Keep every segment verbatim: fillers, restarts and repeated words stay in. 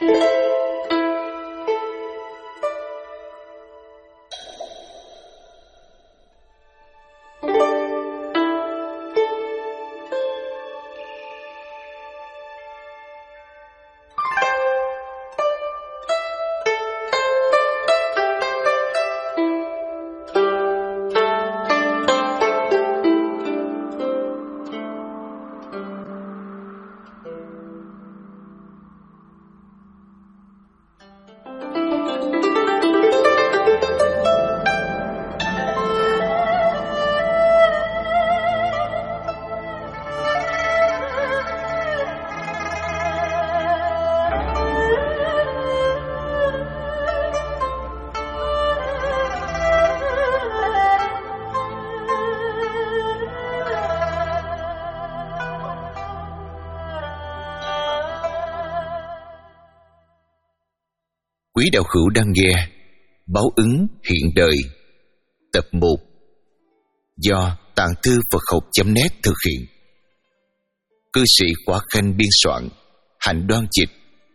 Quý đạo hữu đang nghe Báo ứng hiện đời tập một do Tạng Thư Phật Học chấm net thực hiện. Cư sĩ Khỏa Khanh biên soạn, Hạnh Đoan dịch.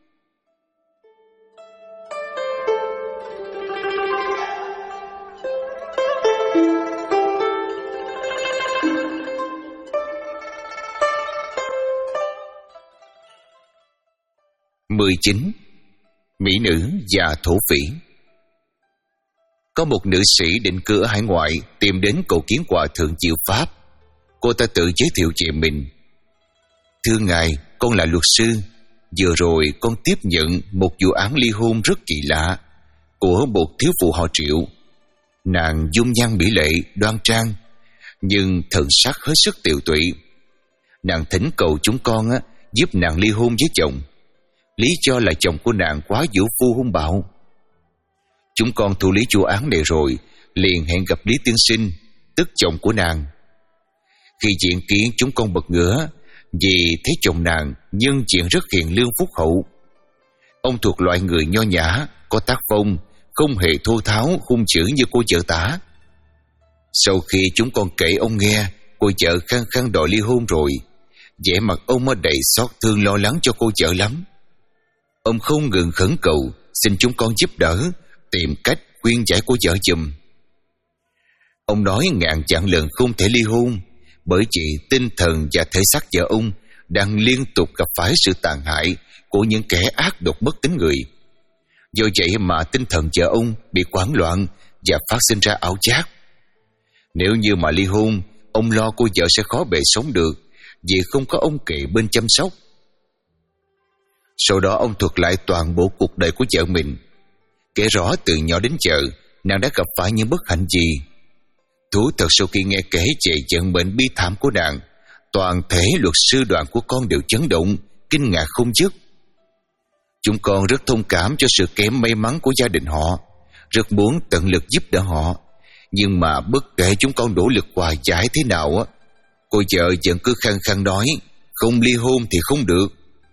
mười chín. Mỹ nữ và thổ phỉ. Có một nữ sĩ định cư ở hải ngoại tìm đến cầu kiến Hòa Thượng Diệu Pháp. Cô ta tự giới thiệu về mình: "Thưa ngài, con là luật sư. Vừa rồi con tiếp nhận một vụ án ly hôn rất kỳ lạ của một thiếu phụ họ Triệu. Nàng dung nhan mỹ lệ, đoan trang, nhưng thần sắc hết sức tiều tụy. Nàng thỉnh cầu chúng con á, giúp nàng ly hôn với chồng. Lý do là chồng của nàng quá vũ phu hung bạo. Chúng con thủ lý vụ án này rồi, liền hẹn gặp Lý tiên sinh, tức chồng của nàng. Khi diện kiến, chúng con bật ngửa vì thấy chồng nàng nhân diện rất hiền lương phúc hậu. Ông thuộc loại người nho nhã, có tác phong, không hề thô tháo hung dữ như cô vợ tả. Sau khi chúng con kể ông nghe cô vợ khăng khăng đòi ly hôn rồi, vẻ mặt ông ở đầy xót thương lo lắng cho cô vợ lắm. Ông không ngừng khẩn cầu xin chúng con giúp đỡ, tìm cách khuyên giải cô vợ giùm. Ông nói ngàn vạn lần không thể ly hôn, bởi vì tinh thần và thể xác vợ ông đang liên tục gặp phải sự tàn hại của những kẻ ác độc bất tín người. Do vậy mà tinh thần vợ ông bị hoảng loạn và phát sinh ra ảo giác. Nếu như mà ly hôn, ông lo cô vợ sẽ khó bề sống được vì không có ông kề bên chăm sóc. Sau đó ông thuật lại toàn bộ cuộc đời của vợ mình, kể rõ từ nhỏ đến giờ nàng đã gặp phải những bất hạnh gì. Thú thật, sau khi nghe kể về vận mệnh bi thảm của nàng, toàn thể luật sư đoàn của con đều chấn động, kinh ngạc không dứt. Chúng con rất thông cảm cho sự kém may mắn của gia đình họ, rất muốn tận lực giúp đỡ họ, nhưng mà bất kể chúng con nỗ lực hòa giải thế nào á, cô vợ vẫn cứ khăng khăng nói không ly hôn thì không được.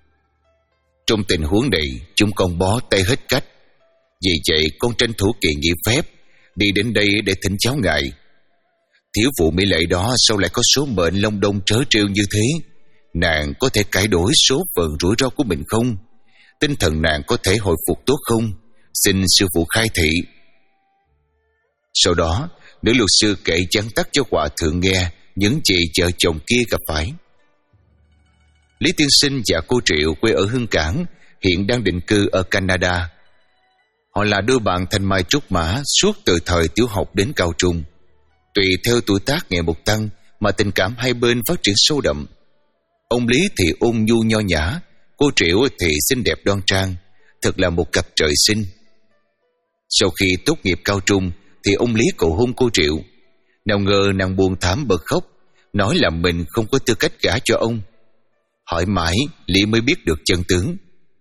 Trong tình huống này, chúng con bó tay hết cách. Vì vậy con tranh thủ kỳ nghỉ phép đi đến đây để thỉnh cháu ngài. Thiếu phụ mỹ lệ đó sao lại có số mệnh long đong trớ trêu như thế? Nàng có thể cải đổi số phận rủi ro của mình không? Tinh thần nàng có thể hồi phục tốt không? Xin sư phụ khai thị. Sau đó, nữ luật sư kể vắn tắt cho Hòa Thượng nghe những gì vợ chồng kia gặp phải. Lý tiên sinh và cô Triệu quê ở Hương Cảng, hiện đang định cư ở Canada. Họ là đôi bạn thanh mai trúc mã suốt từ thời tiểu học đến cao trung. Tùy theo tuổi tác ngày một tăng mà tình cảm hai bên phát triển sâu đậm. Ông Lý thì ôn nhu nho nhã, cô Triệu thì xinh đẹp đoan trang, thật là một cặp trời sinh. Sau khi tốt nghiệp cao trung thì ông Lý cầu hôn cô Triệu. Nào ngờ nàng buồn thảm bật khóc, nói là mình không có tư cách gả cho ông. Hỏi mãi Lý mới biết được chân tướng.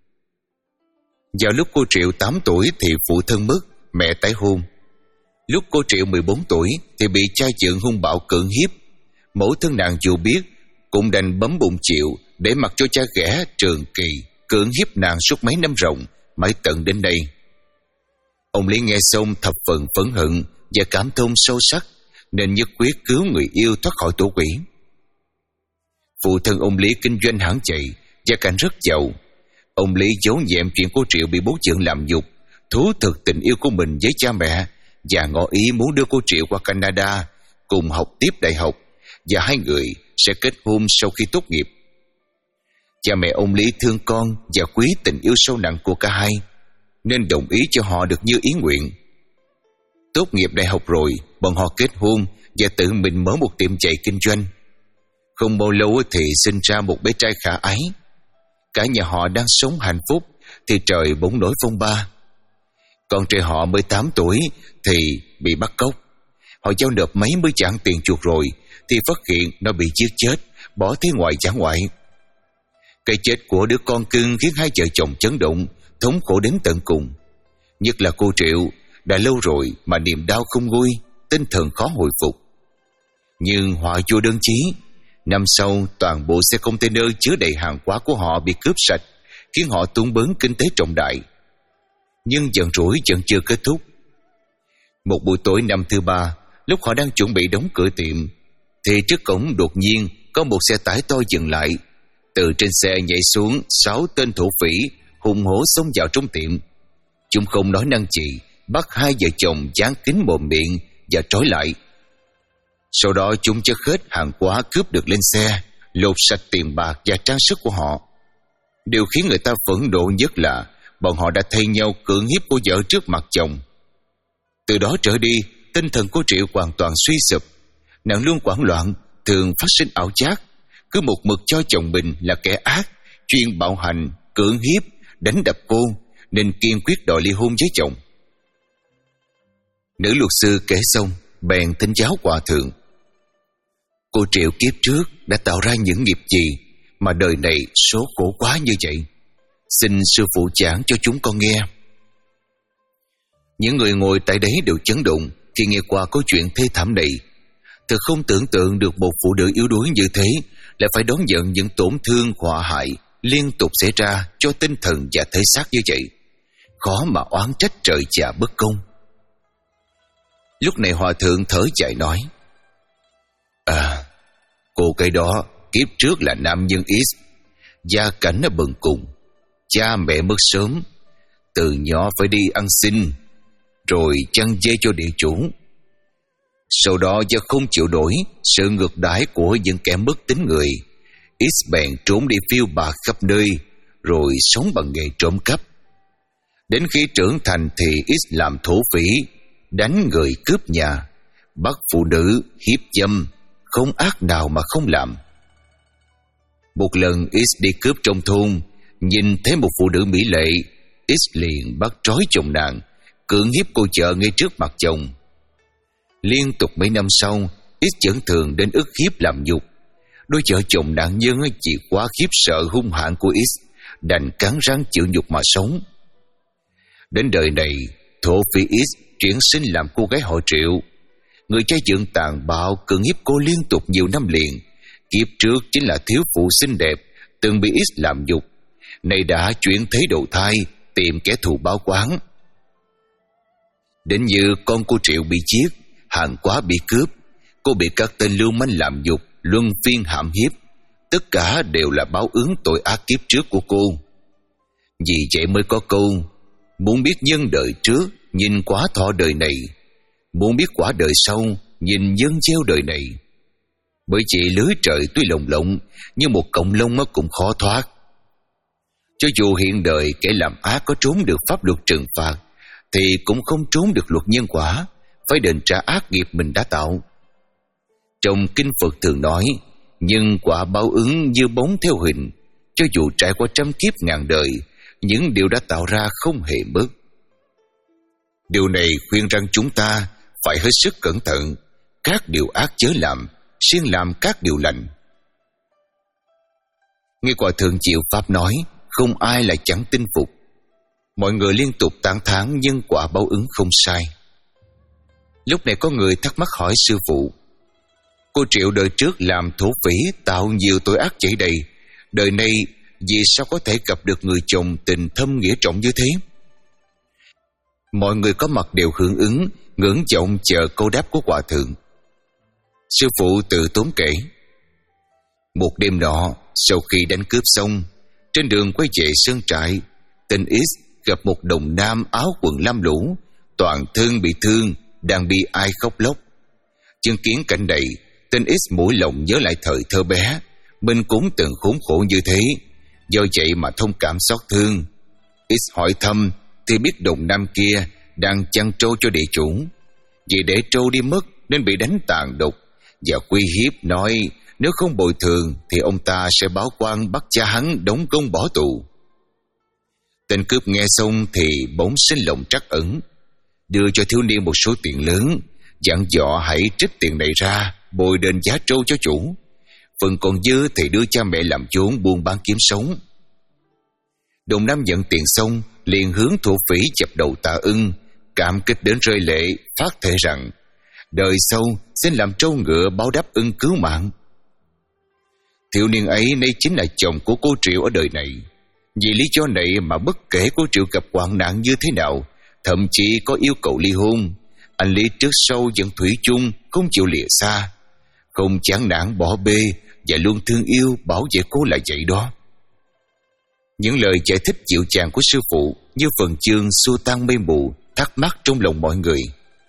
Vào lúc cô Triệu tám tuổi thì phụ thân mất, mẹ tái hôn. Lúc cô Triệu mười bốn tuổi thì bị cha chượng hung bạo cưỡng hiếp. Mẫu thân nàng dù biết cũng đành bấm bụng chịu để mặc cho cha ghẻ Trường Kỳ cưỡng hiếp nàng suốt mấy năm ròng, mãi tận đến đây. Ông Lý nghe xong thập phần phẫn hận và cảm thông sâu sắc, nên nhất quyết cứu người yêu thoát khỏi tổ quỷ. Phụ thân ông Lý kinh doanh hãng chạy, gia cảnh rất giàu. Ông Lý giấu nhẹm chuyện cô Triệu bị bố chượng làm nhục, thú thực tình yêu của mình với cha mẹ và ngỏ ý muốn đưa cô Triệu qua Canada cùng học tiếp đại học, và hai người sẽ kết hôn sau khi tốt nghiệp. Cha mẹ ông Lý thương con và quý tình yêu sâu nặng của cả hai, nên đồng ý cho họ được như ý nguyện. Tốt nghiệp đại học rồi, bọn họ kết hôn và tự mình mở một tiệm chạy kinh doanh. Không bao lâu thì sinh ra một bé trai khả ái. Cả nhà họ đang sống hạnh phúc thì trời bỗng nổi phong ba. Con trai họ mới tám tuổi thì bị bắt cóc. Họ giao nộp mấy mươi chặng tiền chuộc rồi thì phát hiện nó bị giết chết, bỏ thế ngoài dã ngoại. Cái chết của đứa con cưng khiến hai vợ chồng chấn động, thống khổ đến tận cùng. Nhất là cô Triệu, đã lâu rồi mà niềm đau không nguôi, tinh thần khó hồi phục. Nhưng họa vô đơn chí, năm sau toàn bộ xe container chứa đầy hàng hóa của họ bị cướp sạch, khiến họ túng bấn kinh tế trọng đại. Nhưng giận rủi vẫn chưa kết thúc. Một buổi tối năm thứ ba, lúc họ đang chuẩn bị đóng cửa tiệm, thì trước cổng đột nhiên có một xe tải to dừng lại. Từ trên xe nhảy xuống sáu tên thổ phỉ hùng hổ xông vào trong tiệm. Chúng không nói năng gì, bắt hai vợ chồng dán kín mồm miệng và trói lại. Sau đó chúng chất hết hàng hóa cướp được lên xe, lột sạch tiền bạc và trang sức của họ. Điều khiến người ta phẫn nộ nhất là bọn họ đã thay nhau cưỡng hiếp cô vợ trước mặt chồng. Từ đó trở đi, tinh thần của Triệu hoàn toàn suy sụp. Nàng luôn hoảng loạn, thường phát sinh ảo giác, cứ một mực cho chồng mình là kẻ ác, chuyên bạo hành, cưỡng hiếp, đánh đập cô, nên kiên quyết đòi ly hôn với chồng. Nữ luật sư kể xong, bèn thỉnh giáo hòa thượng. Cô Triệu kiếp trước đã tạo ra những nghiệp gì mà đời này số khổ quá như vậy? Xin sư phụ giảng cho chúng con nghe. Những người ngồi tại đấy đều chấn động khi nghe qua câu chuyện thê thảm này. Thật không tưởng tượng được một phụ nữ yếu đuối như thế lại phải đón nhận những tổn thương họa hại liên tục xảy ra cho tinh thần và thể xác như vậy. Khó mà oán trách trời già bất công. Lúc này hòa thượng thở dài nói: À, cô cái đó kiếp trước là nam nhân X, gia cảnh nó bần cùng, cha mẹ mất sớm, từ nhỏ phải đi ăn xin, rồi chăn dê cho địa chủ. Sau đó do không chịu nổi sự ngược đãi của những kẻ mất tính người, X bèn trốn đi phiêu bạt khắp nơi, rồi sống bằng nghề trộm cắp. Đến khi trưởng thành thì X làm thổ phỉ, đánh người cướp nhà, bắt phụ nữ, hiếp dâm, không ác nào mà không làm. Một lần X đi cướp trong thôn, nhìn thấy một phụ nữ mỹ lệ, X liền bắt trói chồng nàng, cưỡng hiếp cô vợ ngay trước mặt chồng. Liên tục mấy năm sau, X vẫn thường đến ức hiếp làm nhục. Đôi vợ chồng nạn nhân chỉ quá khiếp sợ hung hãn của X, đành cắn răng chịu nhục mà sống. Đến đời này, thổ phỉ X chuyển sinh làm cô gái họ Triệu. Người cha dượng tàn bạo cưỡng hiếp cô liên tục nhiều năm liền. Kiếp trước chính là thiếu phụ xinh đẹp từng bị X làm nhục, nay đã chuyển thế đầu thai tìm kẻ thù báo oán. Đến như con cô Triệu bị giết, hàng hóa bị cướp, cô bị các tên lưu manh làm nhục, luân phiên hãm hiếp. Tất cả đều là báo ứng tội ác kiếp trước của cô. Vì vậy mới có câu: muốn biết nhân đời trước, nhìn quả thọ đời này; muốn biết quả đời sau, nhìn nhân gieo đời này. Bởi vậy lưới trời tuy lồng lộng, nhưng một cọng lông cũng khó thoát. Cho dù hiện đời kẻ làm ác có trốn được pháp luật trừng phạt, thì cũng không trốn được luật nhân quả, phải đền trả ác nghiệp mình đã tạo. Trong kinh Phật thường nói, nhân quả báo ứng như bóng theo hình. Cho dù trải qua trăm kiếp ngàn đời, những điều đã tạo ra không hề mất. Điều này khuyên rằng chúng ta phải hết sức cẩn thận, các điều ác chớ làm, siêng làm các điều lành. Nghe Hòa thượng chịu pháp nói, không ai là chẳng tin phục. Mọi người liên tục tán thán nhân quả báo ứng không sai. Lúc này có người thắc mắc hỏi sư phụ: cô Triệu đời trước làm thổ phỉ tạo nhiều tội ác chảy đầy, đời này vì sao có thể gặp được người chồng tình thâm nghĩa trọng như thế? Mọi người có mặt đều hưởng ứng, ngưỡng vọng chờ câu đáp của Hòa thượng. Sư phụ tự tốn kể: một đêm nọ, sau khi đánh cướp xong, Trên đường quay về sơn trại, tên X gặp một đồng nam áo quần lam lũ, toàn thân bị thương, đang bị ai khóc lóc. Chứng kiến cảnh này, tên X mũi lòng nhớ lại thời thơ bé, mình cũng từng khốn khổ như thế, do vậy mà thông cảm xót thương. X hỏi thăm thì biết đồng nam kia đang chăn trâu cho địa chủ, vì để trâu đi mất nên bị đánh tàn độc, và uy hiếp nói nếu không bồi thường thì ông ta sẽ báo quan bắt cha hắn đóng công bỏ tù. Tên cướp nghe xong thì bỗng sinh lòng trắc ẩn, đưa cho thiếu niên một số tiền lớn, dặn dò hãy trích tiền này ra bồi đền giá trâu cho chủ, phần còn dư thì đưa cha mẹ làm vốn buôn bán kiếm sống. Đồng Nam nhận tiền xong liền hướng thổ phỉ dập đầu tạ ơn, cảm kích đến rơi lệ, phát thệ rằng đời sau xin làm trâu ngựa báo đáp ân cứu mạng. Thiếu niên ấy nay chính là chồng của cô Triệu ở đời này. Vì lý do này mà bất kể cô Triệu gặp hoạn nạn như thế nào, thậm chí có yêu cầu ly hôn, anh Lý trước sau vẫn thủy chung, không chịu lìa xa, không chán nản bỏ bê và luôn thương yêu bảo vệ cô là vậy đó. Những lời giải thích dịu dàng của sư phụ như phần chương xua tan mây mù thắc mắc trong lòng mọi người.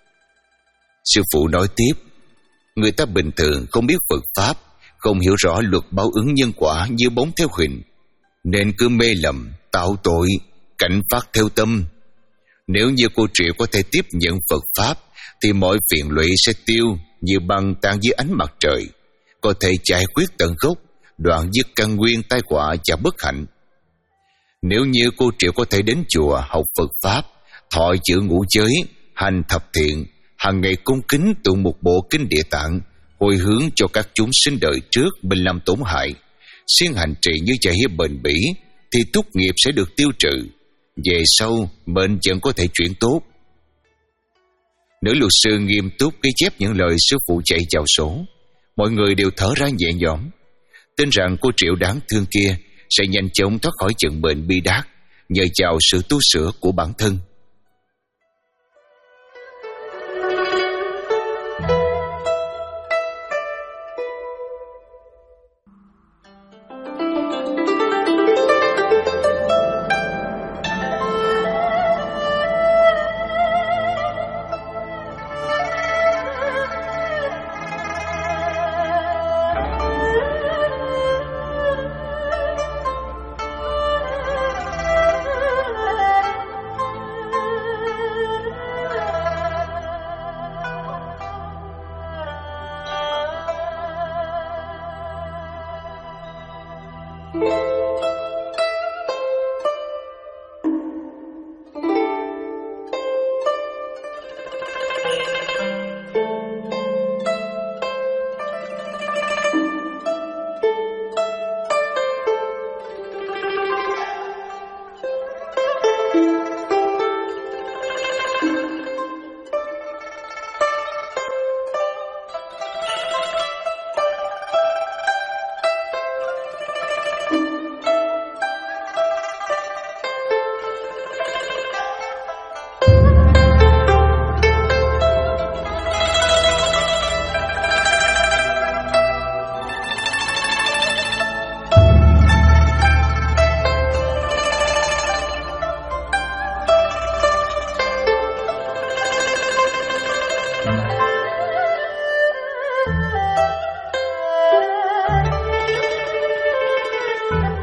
Sư phụ nói tiếp, người ta bình thường không biết Phật Pháp, không hiểu rõ luật báo ứng nhân quả như bóng theo hình, nên cứ mê lầm, tạo tội, cảnh phát theo tâm. Nếu như cô Triệu có thể tiếp nhận Phật Pháp thì mọi phiền lụy sẽ tiêu như băng tan dưới ánh mặt trời, có thể giải quyết tận gốc, đoạn dứt căn nguyên tai họa và bất hạnh. Nếu như cô Triệu có thể đến chùa học Phật Pháp, thọ giữ ngũ giới, hành thập thiện, hàng ngày cung kính tụng một bộ kinh Địa Tạng, hồi hướng cho các chúng sinh đời trước mình làm tổn hại, siêng hành trì như vậy bền bỉ, thì túc nghiệp sẽ được tiêu trừ, về sau mệnh vẫn có thể chuyển tốt. Nữ luật sư nghiêm túc ghi chép những lời sư phụ dạy vào sổ. Mọi người đều thở ra nhẹ nhõm, tin rằng cô Triệu đáng thương kia sẽ nhanh chóng thoát khỏi trận bệnh bi đát nhờ vào sự tu sửa của bản thân. Thank you.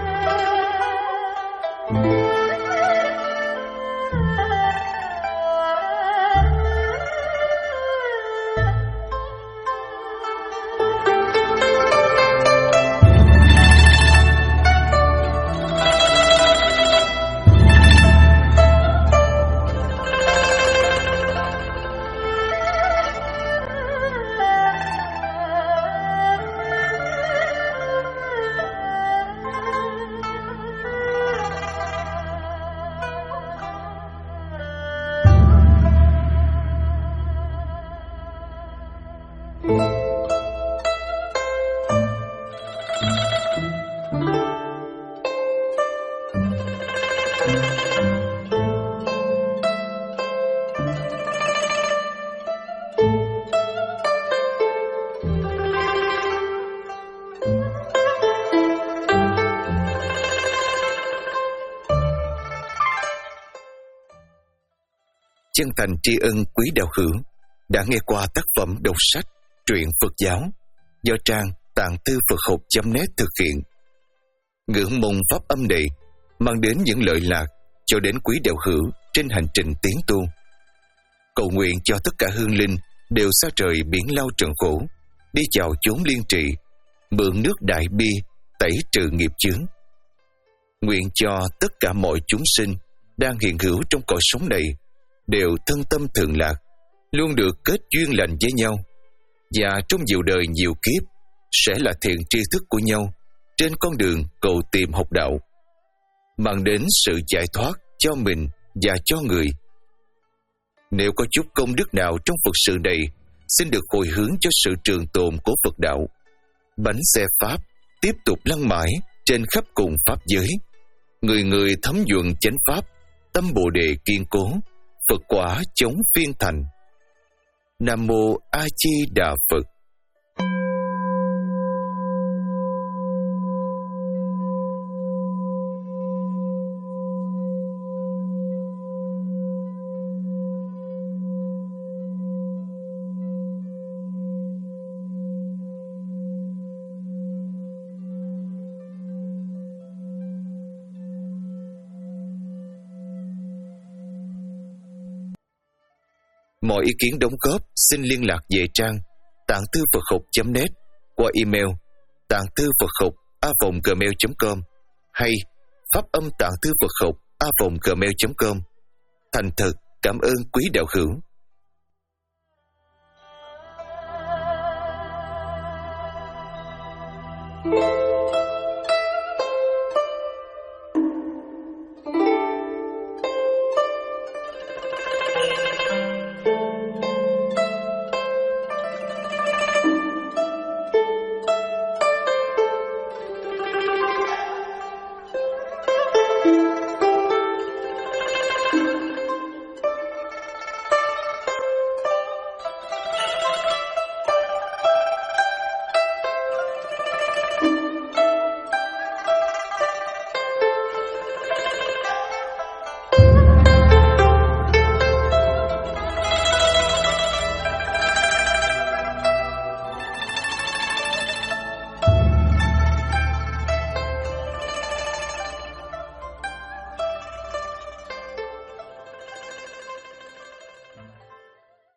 chân thành tri ân quý đạo hữu đã nghe qua tác phẩm đọc sách truyện Phật giáo do trang Tạng Thư Phật Học chấm net thực hiện. Ngưỡng mong pháp âm này mang đến những lợi lạc cho đến quý đạo hữu trên hành trình tiến tu. Cầu nguyện cho tất cả hương linh đều xa trời biển lao trần khổ, đi chào chốn liên trị, mượn nước đại bi tẩy trừ nghiệp chướng. Nguyện cho tất cả mọi chúng sinh đang hiện hữu trong cõi sống này đều thân tâm thường lạc, luôn được kết duyên lành với nhau, và trong nhiều đời nhiều kiếp sẽ là thiện tri thức của nhau trên con đường cầu tìm học đạo, mang đến sự giải thoát cho mình và cho người. Nếu có chút công đức nào trong Phật sự này, xin được hồi hướng cho sự trường tồn của Phật đạo. Bánh xe Pháp tiếp tục lăn mãi trên khắp cùng Pháp giới. Người người thấm nhuận chánh Pháp, tâm Bồ Đề kiên cố, Phật quả chống phiên thành. Nam Mô A Di Đà Phật. Mọi ý kiến đóng góp xin liên lạc về trang tạng thư Phật học chấm net qua email tạng thư Phật học a vòng gmail chấm com hay pháp âm tạng thư Phật học a vòng gmail chấm com. Thành thật cảm ơn quý đạo hữu.